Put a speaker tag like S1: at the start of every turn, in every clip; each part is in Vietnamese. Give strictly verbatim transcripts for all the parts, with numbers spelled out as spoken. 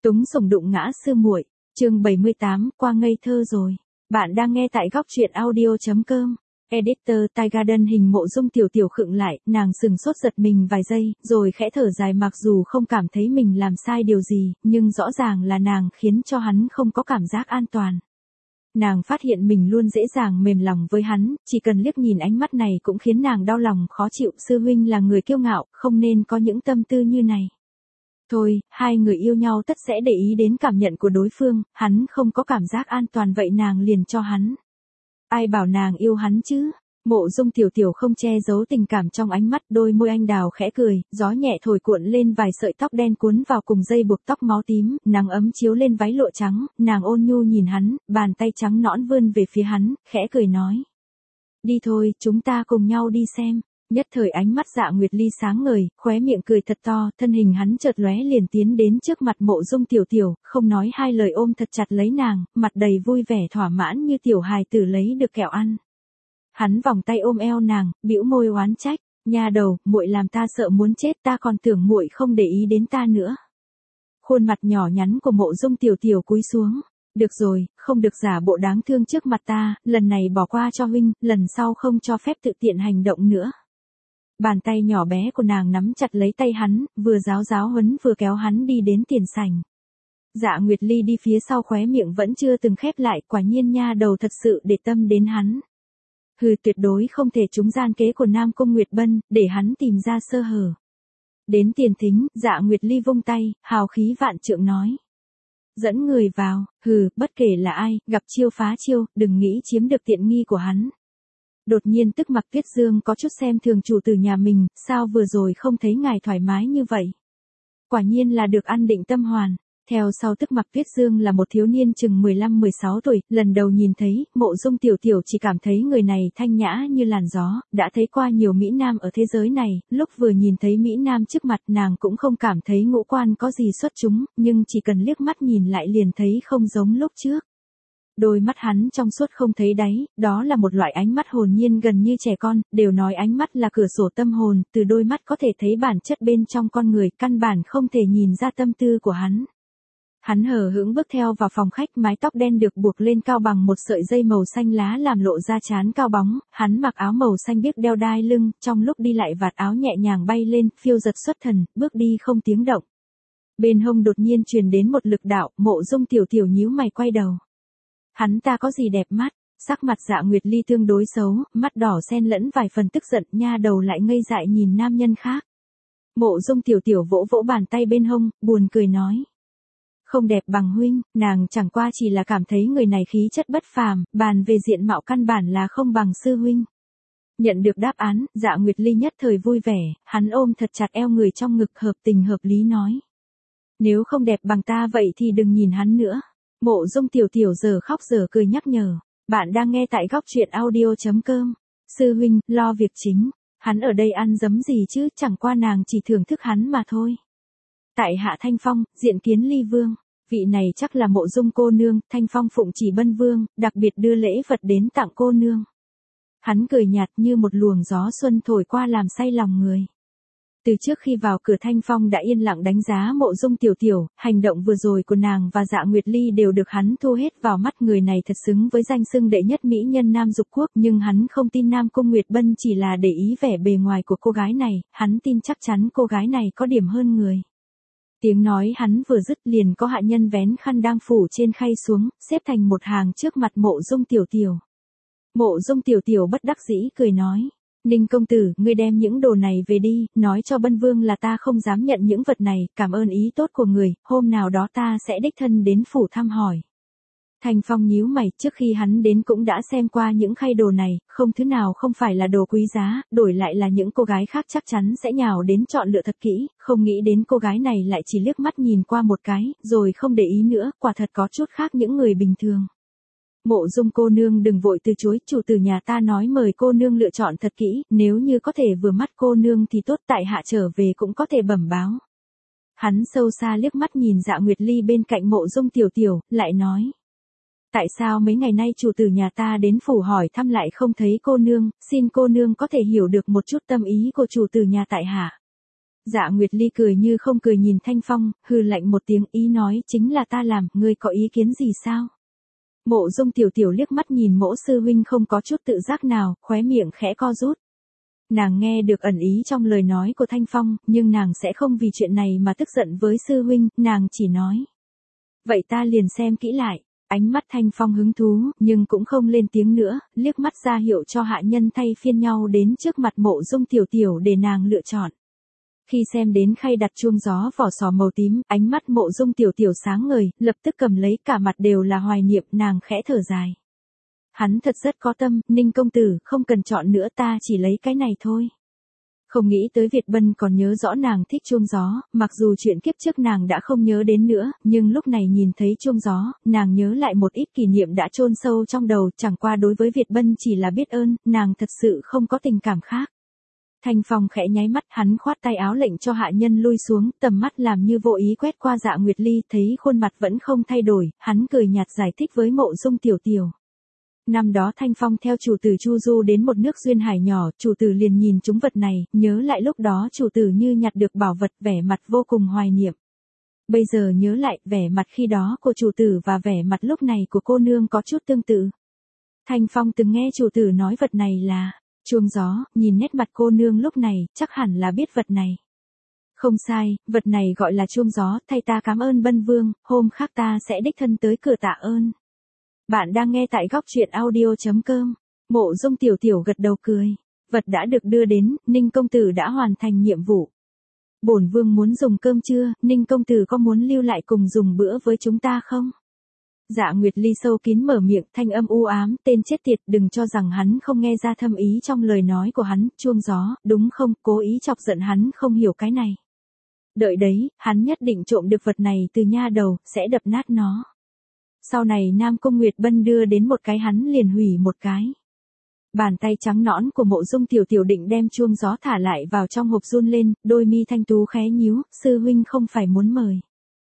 S1: Túng sủng đụng ngã sư muội, chương bảy mươi tám, qua ngây thơ rồi. Bạn đang nghe tại góc truyện audio.com. Editor Tai Garden hình mộ Dung Tiểu Tiểu khựng lại, nàng sừng sốt giật mình vài giây, rồi khẽ thở dài mặc dù không cảm thấy mình làm sai điều gì, nhưng rõ ràng là nàng khiến cho hắn không có cảm giác an toàn. Nàng phát hiện mình luôn dễ dàng mềm lòng với hắn, chỉ cần liếc nhìn ánh mắt này cũng khiến nàng đau lòng khó chịu. Sư huynh là người kiêu ngạo, không nên có những tâm tư như này. Thôi, hai người yêu nhau tất sẽ để ý đến cảm nhận của đối phương, hắn không có cảm giác an toàn vậy nàng liền cho hắn. Ai bảo nàng yêu hắn chứ? Mộ Dung Tiểu Tiểu không che giấu tình cảm trong ánh mắt, đôi môi anh đào khẽ cười, gió nhẹ thổi cuộn lên vài sợi tóc đen cuốn vào cùng dây buộc tóc máu tím, nắng ấm chiếu lên váy lụa trắng, nàng ôn nhu nhìn hắn, bàn tay trắng nõn vươn về phía hắn, khẽ cười nói. Đi thôi, chúng ta cùng nhau đi xem. Nhất thời ánh mắt Dạ Nguyệt Ly sáng ngời, khóe miệng cười thật to, thân hình hắn chợt lóe liền tiến đến trước mặt Mộ Dung Tiểu Tiểu, không nói hai lời ôm thật chặt lấy nàng, mặt đầy vui vẻ thỏa mãn như tiểu hài tử lấy được kẹo ăn. Hắn vòng tay ôm eo nàng, bĩu môi oán trách, nha đầu, muội làm ta sợ muốn chết, ta còn tưởng muội không để ý đến ta nữa. Khuôn mặt nhỏ nhắn của Mộ Dung Tiểu Tiểu cúi xuống. Được rồi, không được giả bộ đáng thương trước mặt ta, lần này bỏ qua cho huynh, lần sau không cho phép tự tiện hành động nữa. Bàn tay nhỏ bé của nàng nắm chặt lấy tay hắn, vừa giáo giáo huấn vừa kéo hắn đi đến tiền sảnh. Dạ Nguyệt Ly đi phía sau khóe miệng vẫn chưa từng khép lại, quả nhiên nha đầu thật sự để tâm đến hắn. Hừ, tuyệt đối không thể trúng gian kế của Nam Cung Nguyệt Bân, để hắn tìm ra sơ hở. Đến tiền thính, Dạ Nguyệt Ly vung tay, hào khí vạn trượng nói. Dẫn người vào, hừ, bất kể là ai, gặp chiêu phá chiêu, đừng nghĩ chiếm được tiện nghi của hắn. Đột nhiên Tức Mặc Tuyết Dương có chút xem thường chủ tử nhà mình, sao vừa rồi không thấy ngài thoải mái như vậy? Quả nhiên là được ăn định tâm hoàn. Theo sau Tức Mặc Tuyết Dương là một thiếu niên chừng mười lăm mười sáu tuổi, lần đầu nhìn thấy, Mộ Dung Tiểu Tiểu chỉ cảm thấy người này thanh nhã như làn gió, đã thấy qua nhiều mỹ nam ở thế giới này, lúc vừa nhìn thấy mỹ nam trước mặt nàng cũng không cảm thấy ngũ quan có gì xuất chúng, nhưng chỉ cần liếc mắt nhìn lại liền thấy không giống lúc trước. Đôi mắt hắn trong suốt không thấy đáy, đó là một loại ánh mắt hồn nhiên gần như trẻ con, đều nói ánh mắt là cửa sổ tâm hồn, từ đôi mắt có thể thấy bản chất bên trong con người, căn bản không thể nhìn ra tâm tư của hắn. Hắn hờ hững bước theo vào phòng khách, mái tóc đen được buộc lên cao bằng một sợi dây màu xanh lá làm lộ ra trán cao bóng, hắn mặc áo màu xanh biếc đeo đai lưng, trong lúc đi lại vạt áo nhẹ nhàng bay lên, phiêu giật xuất thần, bước đi không tiếng động. Bên hông đột nhiên truyền đến một lực đạo, Mộ Dung Tiểu Tiểu nhíu mày quay đầu. Hắn ta có gì đẹp mắt? Sắc mặt Dạ Nguyệt Ly tương đối xấu, mắt đỏ xen lẫn vài phần tức giận, nha đầu lại ngây dại nhìn nam nhân khác. Mộ Dung Tiểu Tiểu vỗ vỗ bàn tay bên hông, buồn cười nói. Không đẹp bằng huynh, nàng chẳng qua chỉ là cảm thấy người này khí chất bất phàm, bàn về diện mạo căn bản là không bằng sư huynh. Nhận được đáp án, Dạ Nguyệt Ly nhất thời vui vẻ, hắn ôm thật chặt eo người trong ngực, hợp tình hợp lý nói. Nếu không đẹp bằng ta vậy thì đừng nhìn hắn nữa. Mộ Dung Tiểu Tiểu giờ khóc giờ cười nhắc nhở. Bạn đang nghe tại góc truyện audio.com. Sư huynh, lo việc chính. Hắn ở đây ăn dấm gì chứ, chẳng qua nàng chỉ thưởng thức hắn mà thôi. Tại hạ Thanh Phong, diện kiến Ly Vương. Vị này chắc là Mộ Dung cô nương, Thanh Phong phụng chỉ Bân Vương, đặc biệt đưa lễ vật đến tặng cô nương. Hắn cười nhạt như một luồng gió xuân thổi qua làm say lòng người. Từ trước khi vào cửa Thanh Phong đã yên lặng đánh giá Mộ Dung Tiểu Tiểu, hành động vừa rồi của nàng và Dạ Nguyệt Ly đều được hắn thu hết vào mắt, người này thật xứng với danh xưng đệ nhất mỹ nhân Nam Dục Quốc, nhưng hắn không tin Nam Cung Nguyệt Bân chỉ là để ý vẻ bề ngoài của cô gái này, hắn tin chắc chắn cô gái này có điểm hơn người. Tiếng nói hắn vừa dứt liền có hạ nhân vén khăn đang phủ trên khay xuống, xếp thành một hàng trước mặt Mộ Dung Tiểu Tiểu. Mộ Dung Tiểu Tiểu bất đắc dĩ cười nói. Ninh công tử, ngươi đem những đồ này về đi, nói cho Bân Vương là ta không dám nhận những vật này, cảm ơn ý tốt của người, hôm nào đó ta sẽ đích thân đến phủ thăm hỏi. Thanh Phong nhíu mày, trước khi hắn đến cũng đã xem qua những khay đồ này, không thứ nào không phải là đồ quý giá, đổi lại là những cô gái khác chắc chắn sẽ nhào đến chọn lựa thật kỹ, không nghĩ đến cô gái này lại chỉ liếc mắt nhìn qua một cái, rồi không để ý nữa, quả thật có chút khác những người bình thường. Mộ Dung cô nương đừng vội từ chối, chủ tử nhà ta nói mời cô nương lựa chọn thật kỹ, nếu như có thể vừa mắt cô nương thì tốt, tại hạ trở về cũng có thể bẩm báo. Hắn sâu xa liếc mắt nhìn Dạ Nguyệt Ly bên cạnh Mộ Dung Tiểu Tiểu, lại nói. Tại sao mấy ngày nay chủ tử nhà ta đến phủ hỏi thăm lại không thấy cô nương, xin cô nương có thể hiểu được một chút tâm ý của chủ tử nhà tại hạ. Dạ Nguyệt Ly cười như không cười nhìn Thanh Phong, hừ lạnh một tiếng, ý nói chính là ta làm, ngươi có ý kiến gì sao? Mộ Dung Tiểu Tiểu liếc mắt nhìn Mỗ sư huynh không có chút tự giác nào, khóe miệng khẽ co rút. Nàng nghe được ẩn ý trong lời nói của Thanh Phong, nhưng nàng sẽ không vì chuyện này mà tức giận với sư huynh, nàng chỉ nói. Vậy ta liền xem kỹ lại. Ánh mắt Thanh Phong hứng thú, nhưng cũng không lên tiếng nữa, liếc mắt ra hiệu cho hạ nhân thay phiên nhau đến trước mặt Mộ Dung Tiểu Tiểu để nàng lựa chọn. Khi xem đến khay đặt chuông gió vỏ sò màu tím, ánh mắt Mộ Dung Tiểu Tiểu sáng ngời, lập tức cầm lấy, cả mặt đều là hoài niệm, nàng khẽ thở dài. Hắn thật rất có tâm, Ninh công tử, không cần chọn nữa, ta chỉ lấy cái này thôi. Không nghĩ tới Việt Bân còn nhớ rõ nàng thích chuông gió, mặc dù chuyện kiếp trước nàng đã không nhớ đến nữa, nhưng lúc này nhìn thấy chuông gió, nàng nhớ lại một ít kỷ niệm đã chôn sâu trong đầu, chẳng qua đối với Việt Bân chỉ là biết ơn, nàng thật sự không có tình cảm khác. Thanh Phong khẽ nháy mắt, hắn khoát tay áo lệnh cho hạ nhân lui xuống, tầm mắt làm như vô ý quét qua Dạ Nguyệt Ly, thấy khuôn mặt vẫn không thay đổi, hắn cười nhạt giải thích với Mộ Dung Tiểu Tiểu. Năm đó Thanh Phong theo chủ tử Chu Du đến một nước duyên hải nhỏ, chủ tử liền nhìn chúng vật này, nhớ lại lúc đó chủ tử như nhặt được bảo vật, vẻ mặt vô cùng hoài niệm. Bây giờ nhớ lại, vẻ mặt khi đó của chủ tử và vẻ mặt lúc này của cô nương có chút tương tự. Thanh Phong từng nghe chủ tử nói vật này là chuông gió, nhìn nét mặt cô nương lúc này, chắc hẳn là biết vật này. Không sai, vật này gọi là chuông gió, thay ta cảm ơn Bân Vương, hôm khác ta sẽ đích thân tới cửa tạ ơn. Bạn đang nghe tại góc truyện audio chấm com. Mộ Dung Tiểu Tiểu gật đầu cười. Vật đã được đưa đến, Ninh công tử đã hoàn thành nhiệm vụ. Bổn vương muốn dùng cơm trưa, Ninh công tử có muốn lưu lại cùng dùng bữa với chúng ta không? Dạ Nguyệt Ly sâu kín mở miệng, thanh âm u ám, tên chết tiệt, đừng cho rằng hắn không nghe ra thâm ý trong lời nói của hắn, chuông gió, đúng không, cố ý chọc giận hắn không hiểu cái này. Đợi đấy, hắn nhất định trộm được vật này từ nha đầu, sẽ đập nát nó. Sau này Nam Cung Nguyệt Bân đưa đến một cái hắn liền hủy một cái. Bàn tay trắng nõn của Mộ Dung Tiểu Tiểu định đem chuông gió thả lại vào trong hộp run lên, đôi mi thanh tú khẽ nhíu, sư huynh không phải muốn mời.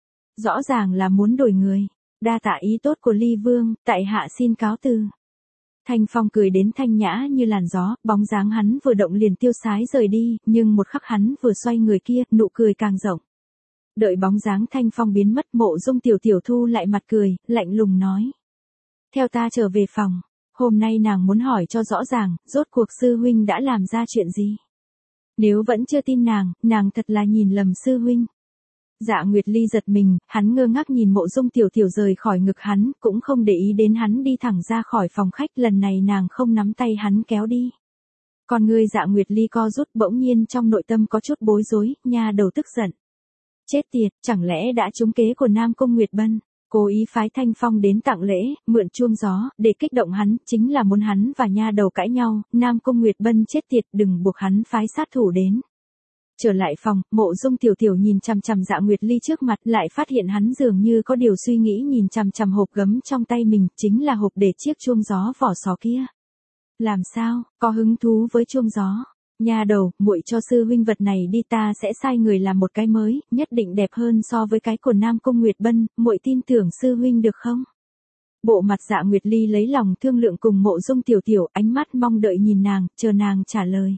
S1: Rõ ràng là muốn đổi người, đa tạ ý tốt của Ly Vương, tại hạ xin cáo từ. Thanh Phong cười đến thanh nhã như làn gió, bóng dáng hắn vừa động liền tiêu sái rời đi, nhưng một khắc hắn vừa xoay người kia, nụ cười càng rộng. Đợi bóng dáng Thanh Phong biến mất, Mộ Dung Tiểu Tiểu thu lại mặt cười, lạnh lùng nói. Theo ta trở về phòng, hôm nay nàng muốn hỏi cho rõ ràng, rốt cuộc sư huynh đã làm ra chuyện gì. Nếu vẫn chưa tin nàng, nàng thật là nhìn lầm sư huynh. Dạ Nguyệt Ly giật mình, hắn ngơ ngác nhìn Mộ Dung Tiểu Tiểu rời khỏi ngực hắn, cũng không để ý đến hắn đi thẳng ra khỏi phòng khách, lần này nàng không nắm tay hắn kéo đi. Còn người Dạ Nguyệt Ly co rút, bỗng nhiên trong nội tâm có chút bối rối, nha đầu tức giận. Chết tiệt, chẳng lẽ đã trúng kế của Nam Cung Nguyệt Bân, cố ý phái Thanh Phong đến tặng lễ, mượn chuông gió, để kích động hắn, chính là muốn hắn và nha đầu cãi nhau, Nam Cung Nguyệt Bân chết tiệt, đừng buộc hắn phái sát thủ đến. Trở lại phòng, Mộ Dung Tiểu Tiểu nhìn chằm chằm Dạ Nguyệt Ly trước mặt, lại phát hiện hắn dường như có điều suy nghĩ nhìn chằm chằm hộp gấm trong tay mình, chính là hộp để chiếc chuông gió vỏ sò kia. Làm sao, có hứng thú với chuông gió? Nha đầu, muội cho sư huynh vật này đi, ta sẽ sai người làm một cái mới, nhất định đẹp hơn so với cái của Nam Cung Nguyệt Bân, muội tin tưởng sư huynh được không? Bộ mặt Dạ Nguyệt Ly lấy lòng thương lượng cùng Mộ Dung Tiểu Tiểu, ánh mắt mong đợi nhìn nàng, chờ nàng trả lời.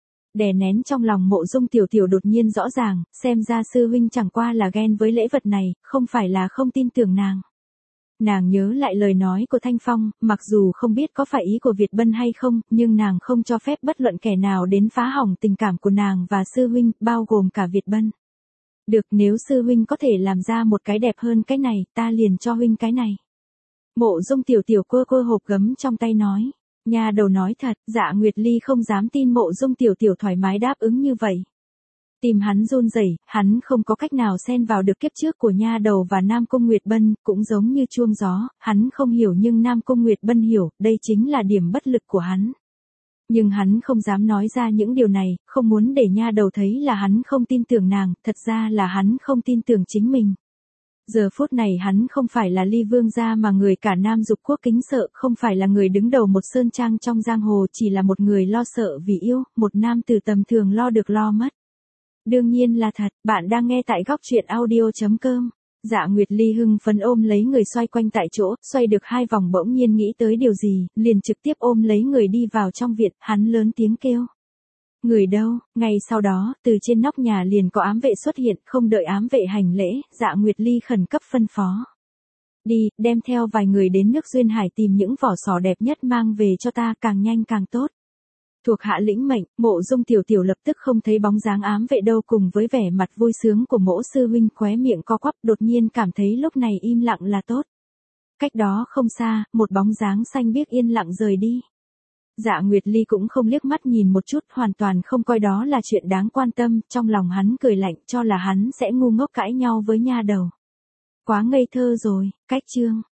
S1: Đè nén trong lòng Mộ Dung Tiểu Tiểu đột nhiên rõ ràng, xem ra sư huynh chẳng qua là ghen với lễ vật này, không phải là không tin tưởng nàng. Nàng nhớ lại lời nói của Thanh Phong, mặc dù không biết có phải ý của Việt Bân hay không, nhưng nàng không cho phép bất luận kẻ nào đến phá hỏng tình cảm của nàng và sư huynh, bao gồm cả Việt Bân. Được, nếu sư huynh có thể làm ra một cái đẹp hơn cái này, ta liền cho huynh cái này. Mộ Dung Tiểu Tiểu quơ quơ hộp gấm trong tay nói. Nha đầu nói thật, Dạ Nguyệt Ly không dám tin Mộ Dung Tiểu Tiểu thoải mái đáp ứng như vậy. Tim hắn run rẩy, hắn không có cách nào xen vào được kiếp trước của nha đầu và Nam Cung Nguyệt Bân, cũng giống như chuông gió, hắn không hiểu nhưng Nam Cung Nguyệt Bân hiểu, đây chính là điểm bất lực của hắn. Nhưng hắn không dám nói ra những điều này, không muốn để nha đầu thấy là hắn không tin tưởng nàng, thật ra là hắn không tin tưởng chính mình. Giờ phút này hắn không phải là Ly Vương gia mà người cả Nam Dục Quốc kính sợ, không phải là người đứng đầu một sơn trang trong giang hồ, chỉ là một người lo sợ vì yêu, một nam tử tầm thường lo được lo mất. Đương nhiên là thật, bạn đang nghe tại góc truyện audio chấm com. Dạ Nguyệt Ly hưng phấn ôm lấy người xoay quanh tại chỗ, xoay được hai vòng bỗng nhiên nghĩ tới điều gì, liền trực tiếp ôm lấy người đi vào trong viện, hắn lớn tiếng kêu. Người đâu? Ngay sau đó, từ trên nóc nhà liền có ám vệ xuất hiện, không đợi ám vệ hành lễ, Dạ Nguyệt Ly khẩn cấp phân phó. Đi, đem theo vài người đến nước Duyên Hải tìm những vỏ sò đẹp nhất mang về cho ta, càng nhanh càng tốt. Thuộc hạ lĩnh mệnh, Mộ Dung tiểu tiểu lập tức không thấy bóng dáng ám vệ đâu, cùng với vẻ mặt vui sướng của Mỗ sư huynh khóe miệng co quắp, đột nhiên cảm thấy lúc này im lặng là tốt. Cách đó không xa, một bóng dáng xanh biếc yên lặng rời đi. Dạ Nguyệt Ly cũng không liếc mắt nhìn một chút, hoàn toàn không coi đó là chuyện đáng quan tâm, trong lòng hắn cười lạnh, cho là hắn sẽ ngu ngốc cãi nhau với nha đầu. Quá ngây thơ rồi, cách chương.